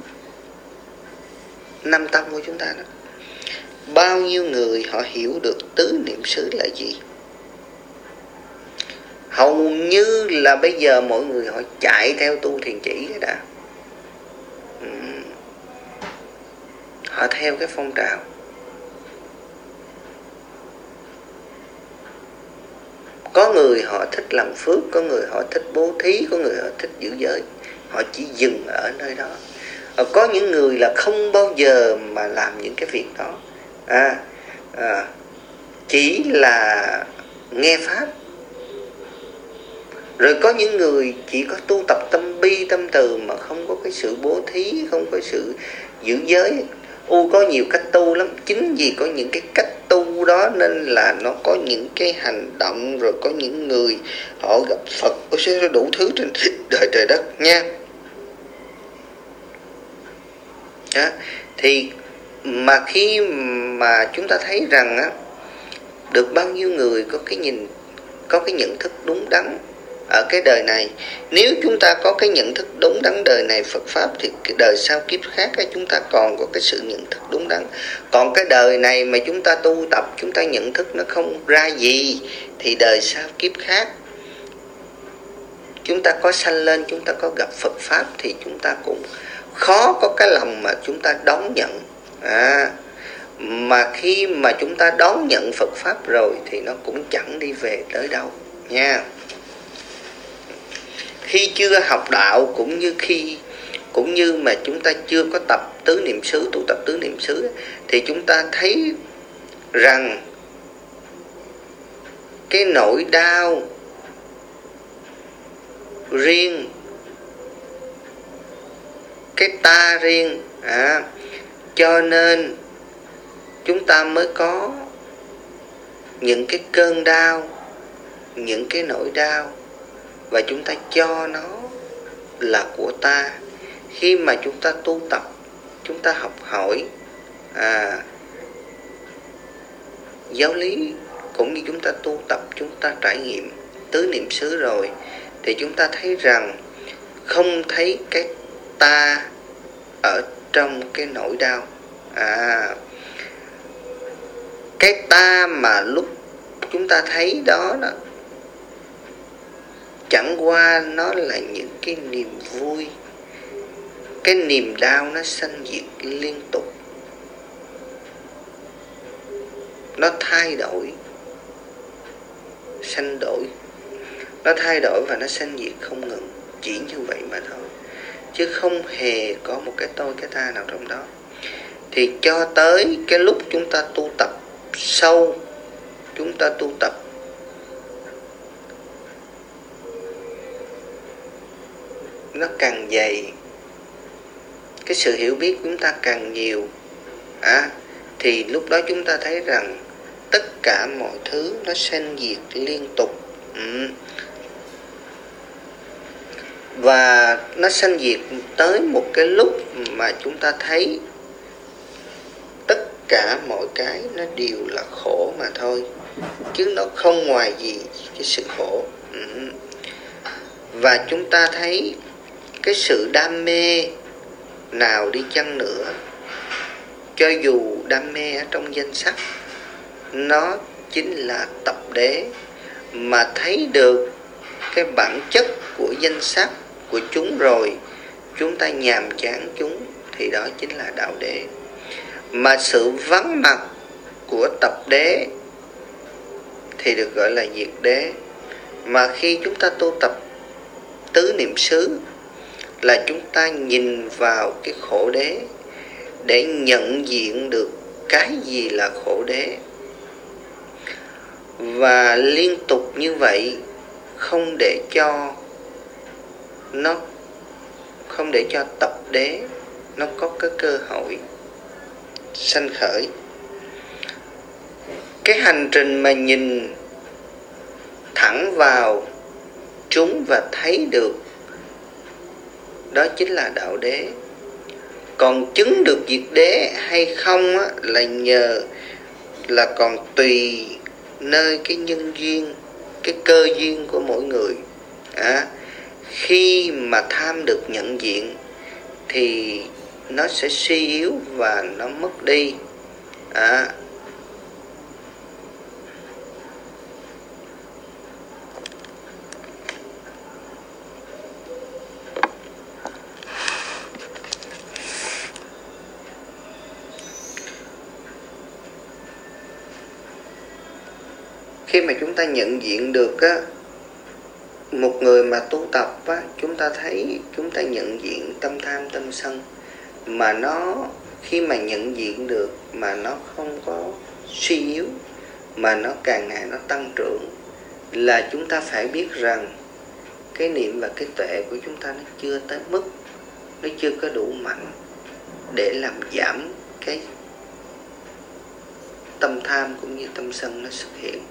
Nam Tông của chúng ta đó, bao nhiêu người họ hiểu được tứ niệm xứ là gì? Hầu như là bây giờ mọi người họ chạy theo tu thiền chỉ đã. Họ theo cái phong trào. Có người họ thích làm phước, có người họ thích bố thí, có người họ thích giữ giới. Họ chỉ dừng ở nơi đó. Có những người là không bao giờ mà làm những cái việc đó, chỉ là nghe Pháp. Rồi có những người chỉ có tu tập tâm bi tâm từ mà không có cái sự bố thí, không có sự giữ giới. Có nhiều cách tu lắm. Chính vì có những cái cách tu đó nên là nó có những cái hành động, rồi có những người họ gặp Phật, sẽ đủ thứ trên đời trời đất nha. Thì mà khi mà chúng ta thấy rằng được bao nhiêu người có cái nhìn, có cái nhận thức đúng đắn ở cái đời này. Nếu chúng ta có cái nhận thức đúng đắn đời này Phật Pháp thì cái đời sau kiếp khác chúng ta còn có cái sự nhận thức đúng đắn. Còn cái đời này mà chúng ta tu tập, chúng ta nhận thức nó không ra gì, thì đời sau kiếp khác chúng ta có sanh lên, chúng ta có gặp Phật Pháp thì chúng ta cũng khó có cái lòng mà chúng ta đón nhận. Mà khi mà chúng ta đón nhận Phật Pháp rồi thì nó cũng chẳng đi về tới đâu nha. Khi chưa học đạo cũng như mà chúng ta chưa có tập tứ niệm xứ, tu tập tứ niệm xứ, thì chúng ta thấy rằng cái nỗi đau riêng, cái ta riêng, cho nên chúng ta mới có những cái cơn đau, những cái nỗi đau, và chúng ta cho nó là của ta. Khi mà chúng ta tu tập, chúng ta học hỏi, giáo lý cũng như chúng ta tu tập, chúng ta trải nghiệm tứ niệm xứ rồi, thì chúng ta thấy rằng không thấy cái ta ở trong cái nỗi đau. Cái ta mà lúc chúng ta thấy đó chẳng qua nó là những cái niềm vui. Cái niềm đau nó sanh diệt liên tục, nó thay đổi, sanh đổi, nó thay đổi và nó sanh diệt không ngừng. Chỉ như vậy mà thôi, chứ không hề có một cái tôi, cái ta nào trong đó. Thì cho tới cái lúc chúng ta tu tập sâu, chúng ta tu tập nó càng dày, cái sự hiểu biết chúng ta càng nhiều, thì lúc đó chúng ta thấy rằng tất cả mọi thứ nó sanh diệt liên tục. Và nó sanh diệt tới một cái lúc mà chúng ta thấy tất cả mọi cái nó đều là khổ mà thôi, chứ nó không ngoài gì cái sự khổ. Và chúng ta thấy cái sự đam mê nào đi chăng nữa, cho dù đam mê ở trong danh sắc, nó chính là tập đế. Mà thấy được cái bản chất của danh sắc của chúng rồi, chúng ta nhàm chán chúng, thì đó chính là đạo đế. Mà sự vắng mặt của tập đế thì được gọi là diệt đế. Mà khi chúng ta tu tập tứ niệm xứ là chúng ta nhìn vào cái khổ đế để nhận diện được cái gì là khổ đế. Và liên tục như vậy, không để cho tập đế nó có cái cơ hội sanh khởi. Cái hành trình mà nhìn thẳng vào chúng và thấy được, đó chính là đạo đế. Còn chứng được diệt đế hay không là nhờ, là còn tùy nơi cái nhân duyên, cái cơ duyên của mỗi người. Khi mà tham được nhận diện thì nó sẽ suy yếu và nó mất đi. Khi mà chúng ta nhận diện được một người mà tu tập chúng ta thấy, chúng ta nhận diện tâm tham tâm sân, mà nó khi mà nhận diện được mà nó không có suy yếu, mà nó càng ngày nó tăng trưởng, là chúng ta phải biết rằng cái niệm và cái tuệ của chúng ta nó chưa tới mức, nó chưa có đủ mạnh để làm giảm cái tâm tham cũng như tâm sân nó xuất hiện.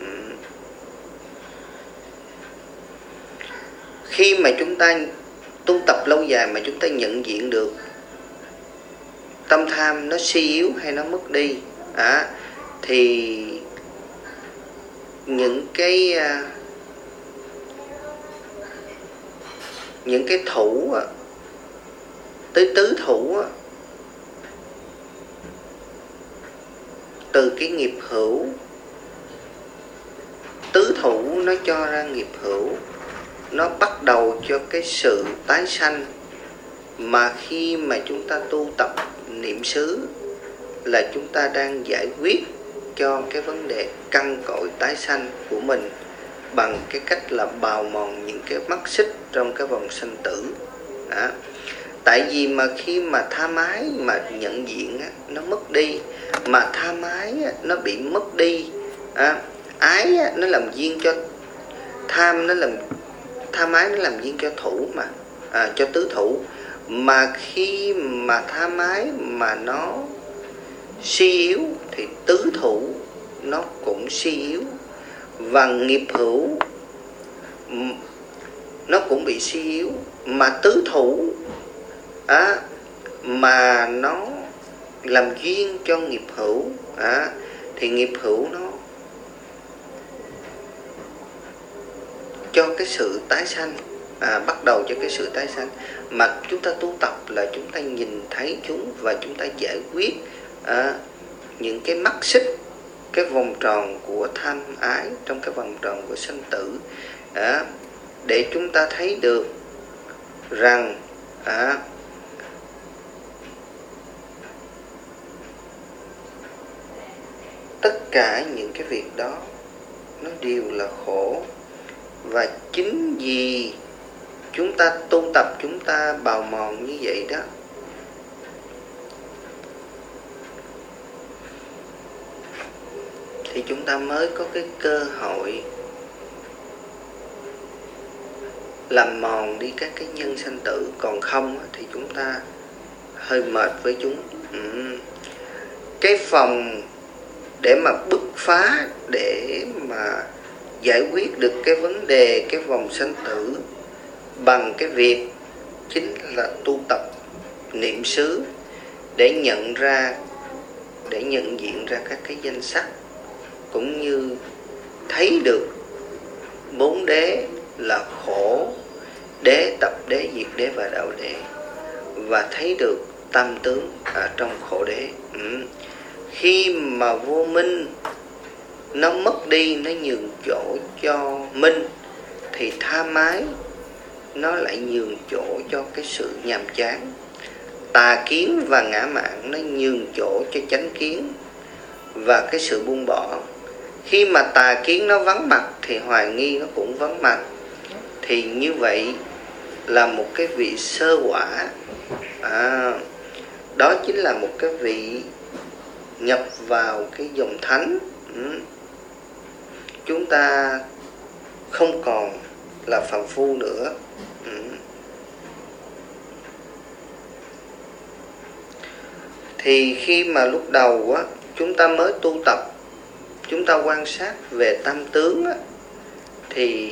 Khi mà chúng ta tu tập lâu dài mà chúng ta nhận diện được tâm tham nó suy yếu hay nó mất đi, thì những cái thủ tới tứ thủ từ cái nghiệp hữu, tứ thủ nó cho ra nghiệp hữu, nó bắt đầu cho cái sự tái sanh. Mà khi mà chúng ta tu tập niệm xứ là chúng ta đang giải quyết cho cái vấn đề căn cội tái sanh của mình bằng cái cách là bào mòn những cái mắc xích trong cái vòng sanh tử. Tại vì mà khi mà tha mái mà nhận diện nó mất đi, mà tha mái nó bị mất đi, ái nó làm duyên cho tham, tha mái nó làm duyên cho thủ mà, cho tứ thủ. Mà khi mà tha mái mà nó suy yếu thì tứ thủ nó cũng suy yếu, và nghiệp hữu nó cũng bị suy yếu. Mà tứ thủ mà nó làm duyên cho nghiệp hữu thì nghiệp hữu nó cho cái sự tái sanh, bắt đầu cho cái sự tái sanh. Mà chúng ta tu tập là chúng ta nhìn thấy chúng và chúng ta giải quyết những cái mắc xích, cái vòng tròn của tham ái, trong cái vòng tròn của sanh tử, để chúng ta thấy được rằng tất cả những cái việc đó nó đều là khổ. Và chính vì chúng ta tu tập, chúng ta bào mòn như vậy đó, thì chúng ta mới có cái cơ hội làm mòn đi các cái nhân sanh tử. Còn không thì chúng ta hơi mệt với chúng. Cái phòng để mà bứt phá, để mà giải quyết được cái vấn đề, cái vòng sanh tử bằng cái việc chính là tu tập niệm xứ, để nhận diện ra các cái danh sắc, cũng như thấy được bốn đế là khổ, đế, tập đế, diệt đế và đạo đế, và thấy được tam tướng trong khổ đế. Khi mà vô minh nó mất đi, nó nhường chỗ cho minh, thì tham ái nó lại nhường chỗ cho cái sự nhàm chán. Tà kiến và ngã mạn nó nhường chỗ cho chánh kiến và cái sự buông bỏ. Khi mà tà kiến nó vắng mặt thì hoài nghi nó cũng vắng mặt. Thì như vậy là một cái vị sơ quả. Đó chính là một cái vị nhập vào cái dòng thánh. Chúng ta không còn là phàm phu nữa. Thì khi mà lúc đầu á, chúng ta mới tu tập, chúng ta quan sát về tam tướng á, thì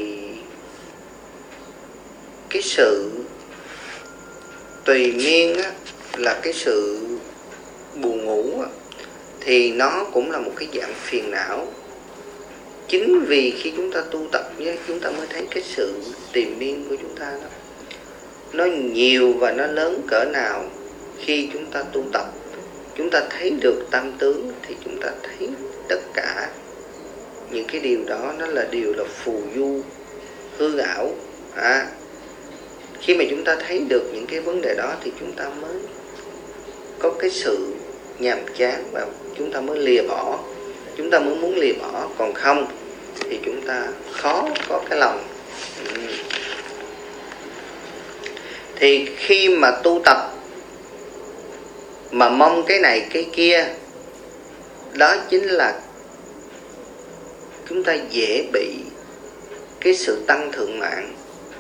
cái sự tùy miên á, là cái sự buồn ngủ á, thì nó cũng là một cái dạng phiền não. Chính vì khi chúng ta tu tập nhé, chúng ta mới thấy cái sự tìm miên của chúng ta đó, nó nhiều và nó lớn cỡ nào. Khi chúng ta tu tập, chúng ta thấy được tam tướng, thì chúng ta thấy tất cả những cái điều đó nó là điều là phù du, hư ảo. Khi mà chúng ta thấy được những cái vấn đề đó thì chúng ta mới có cái sự nhàm chán và chúng ta mới lìa bỏ, chúng ta mới muốn lìa bỏ. Còn không thì chúng ta khó có cái lòng. Thì khi mà tu tập mà mong cái này cái kia, đó chính là chúng ta dễ bị cái sự tăng thượng mạng.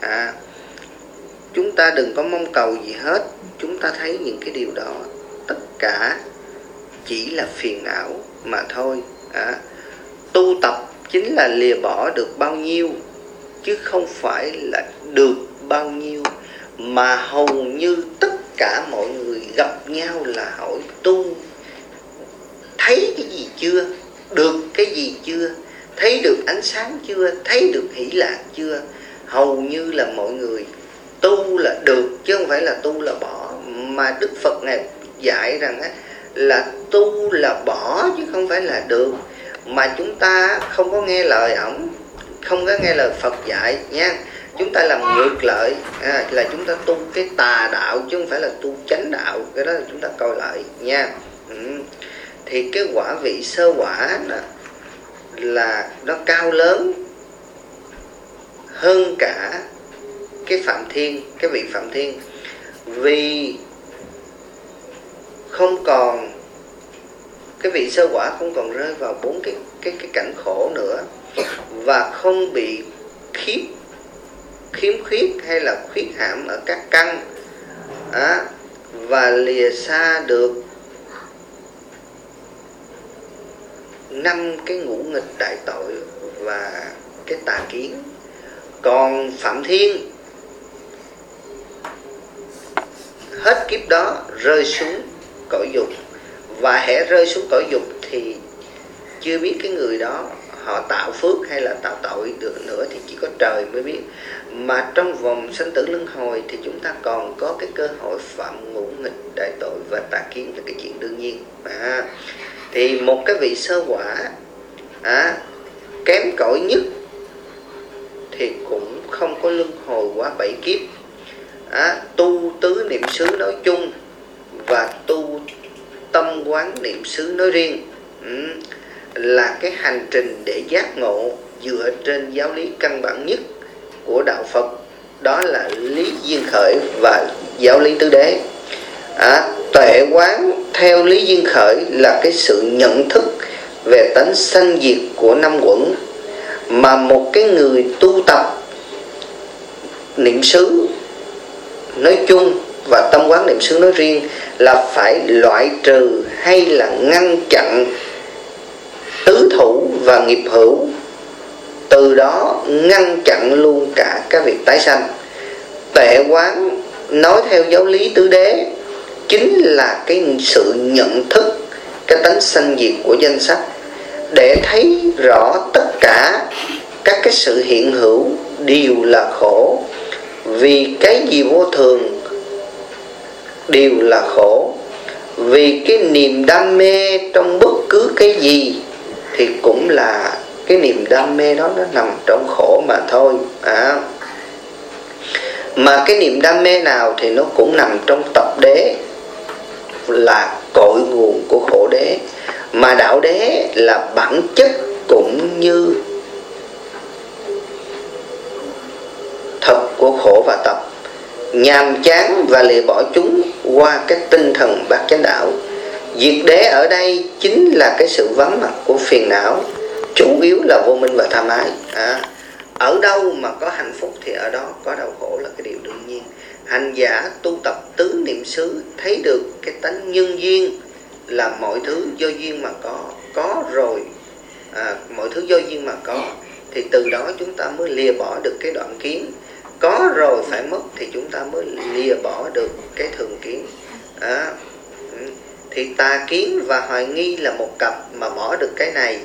Chúng ta đừng có mong cầu gì hết. Chúng ta thấy những cái điều đó tất cả chỉ là phiền não mà thôi. Tu tập chính là lìa bỏ được bao nhiêu, chứ không phải là được bao nhiêu. Mà hầu như tất cả mọi người gặp nhau là hỏi tu thấy cái gì chưa, được cái gì chưa, thấy được ánh sáng chưa, thấy được hỷ lạc chưa. Hầu như là mọi người tu là được, chứ không phải là tu là bỏ. Mà Đức Phật Ngài dạy rằng là tu là bỏ chứ không phải là được. Mà chúng ta không có nghe lời ổng, không có nghe lời Phật dạy nha. Chúng ta làm ngược lại, là chúng ta tu cái tà đạo chứ không phải là tu chánh đạo. Cái đó là chúng ta coi lại nha. Thì cái quả vị sơ quả đó là nó cao lớn hơn cả cái Phạm Thiên, cái vị Phạm Thiên. Vì không còn, cái vị sơ quả không còn rơi vào bốn cái cảnh khổ nữa, và không bị khiếm khuyết hay là khuyết hãm ở các căn, và lìa xa được 5 cái ngũ nghịch đại tội và cái tà kiến. Còn Phạm Thiên hết kiếp đó rơi xuống cõi dục, và hễ rơi xuống cõi dục thì chưa biết cái người đó họ tạo phước hay là tạo tội được nữa thì chỉ có trời mới biết. Mà trong vòng sanh tử luân hồi thì chúng ta còn có cái cơ hội phạm ngũ nghịch đại tội và tà kiến là cái chuyện đương nhiên. Thì một cái vị sơ quả kém cỏi nhất thì cũng không có luân hồi quá 7 kiếp. Tu tứ niệm xứ nói chung và tu tâm quán niệm xứ nói riêng là cái hành trình để giác ngộ dựa trên giáo lý căn bản nhất của đạo Phật, đó là lý duyên khởi và giáo lý tứ đế. Tuệ quán theo lý duyên khởi là cái sự nhận thức về tánh sanh diệt của năm uẩn, mà một cái người tu tập niệm xứ nói chung và tâm quán niệm xứ nói riêng là phải loại trừ hay là ngăn chặn tứ thủ và nghiệp hữu, từ đó ngăn chặn luôn cả cái việc tái sanh. Tuệ quán nói theo giáo lý tứ đế chính là cái sự nhận thức cái tánh sanh diệt của danh sắc, để thấy rõ tất cả các cái sự hiện hữu đều là khổ, vì cái gì vô thường đều là khổ, vì cái niềm đam mê trong bất cứ cái gì thì cũng là cái niềm đam mê đó, nó nằm trong khổ mà thôi. Mà cái niềm đam mê nào thì nó cũng nằm trong tập đế, là cội nguồn của khổ đế. Mà đạo đế là bản chất cũng như thật của khổ và tập, nhàm chán và lìa bỏ chúng qua cái tinh thần bát chánh đạo. Diệt đế ở đây chính là cái sự vắng mặt của phiền não, chủ yếu là vô minh và tham ái. Ở đâu mà có hạnh phúc thì ở đó có đau khổ là cái điều đương nhiên. Hành giả tu tập tứ niệm xứ thấy được cái tánh nhân duyên, là mọi thứ do duyên mà có rồi, mọi thứ do duyên mà có, thì từ đó chúng ta mới lìa bỏ được cái đoạn kiến. Có rồi phải mất thì chúng ta mới lìa bỏ được cái thường kiến. Thì tà kiến và hoài nghi là một cặp, mà bỏ được cái này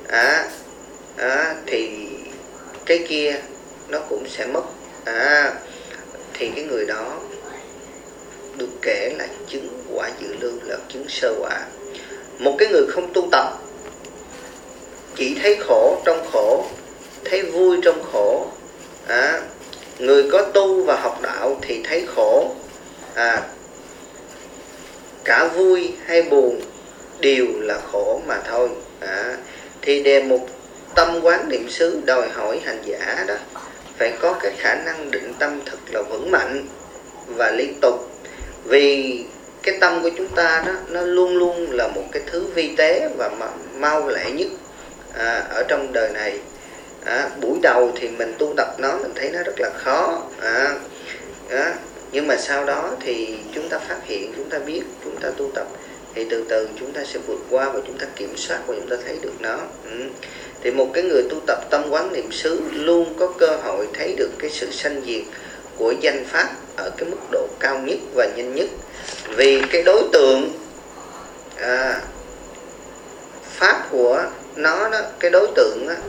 thì cái kia nó cũng sẽ mất. Thì cái người đó được kể là chứng quả dự lưu, là chứng sơ quả. Một cái người không tu tập, chỉ thấy khổ trong khổ, thấy vui trong khổ. Người có tu và học đạo thì thấy khổ, cả vui hay buồn đều là khổ mà thôi. Thì đề mục tâm quán niệm xứ đòi hỏi hành giả đó phải có cái khả năng định tâm thật là vững mạnh và liên tục. Vì cái tâm của chúng ta đó, nó luôn luôn là một cái thứ vi tế và mau lẹ nhất ở trong đời này. Buổi đầu thì mình tu tập nó, mình thấy nó rất là khó. Nhưng mà sau đó thì chúng ta phát hiện, chúng ta biết, chúng ta tu tập thì từ từ chúng ta sẽ vượt qua và chúng ta kiểm soát và chúng ta thấy được nó. Thì một cái người tu tập tâm quán niệm xứ luôn có cơ hội thấy được cái sự sanh diệt của danh pháp ở cái mức độ cao nhất và nhanh nhất. Vì cái đối tượng pháp của nó đó, cái đối tượng đó,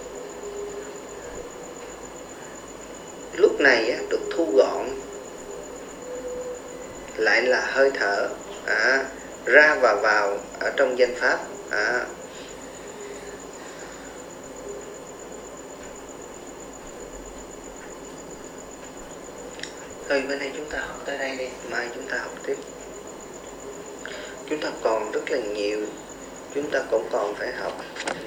lúc này được thu gọn lại là hơi thở ra và vào ở trong danh pháp. Thôi bên đây chúng ta học tới đây đi, mai chúng ta học tiếp. Chúng ta còn rất là nhiều, chúng ta cũng còn phải học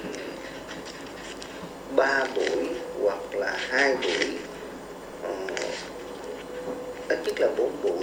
3 buổi hoặc là 2 buổi, ít nhất là 4 buổi.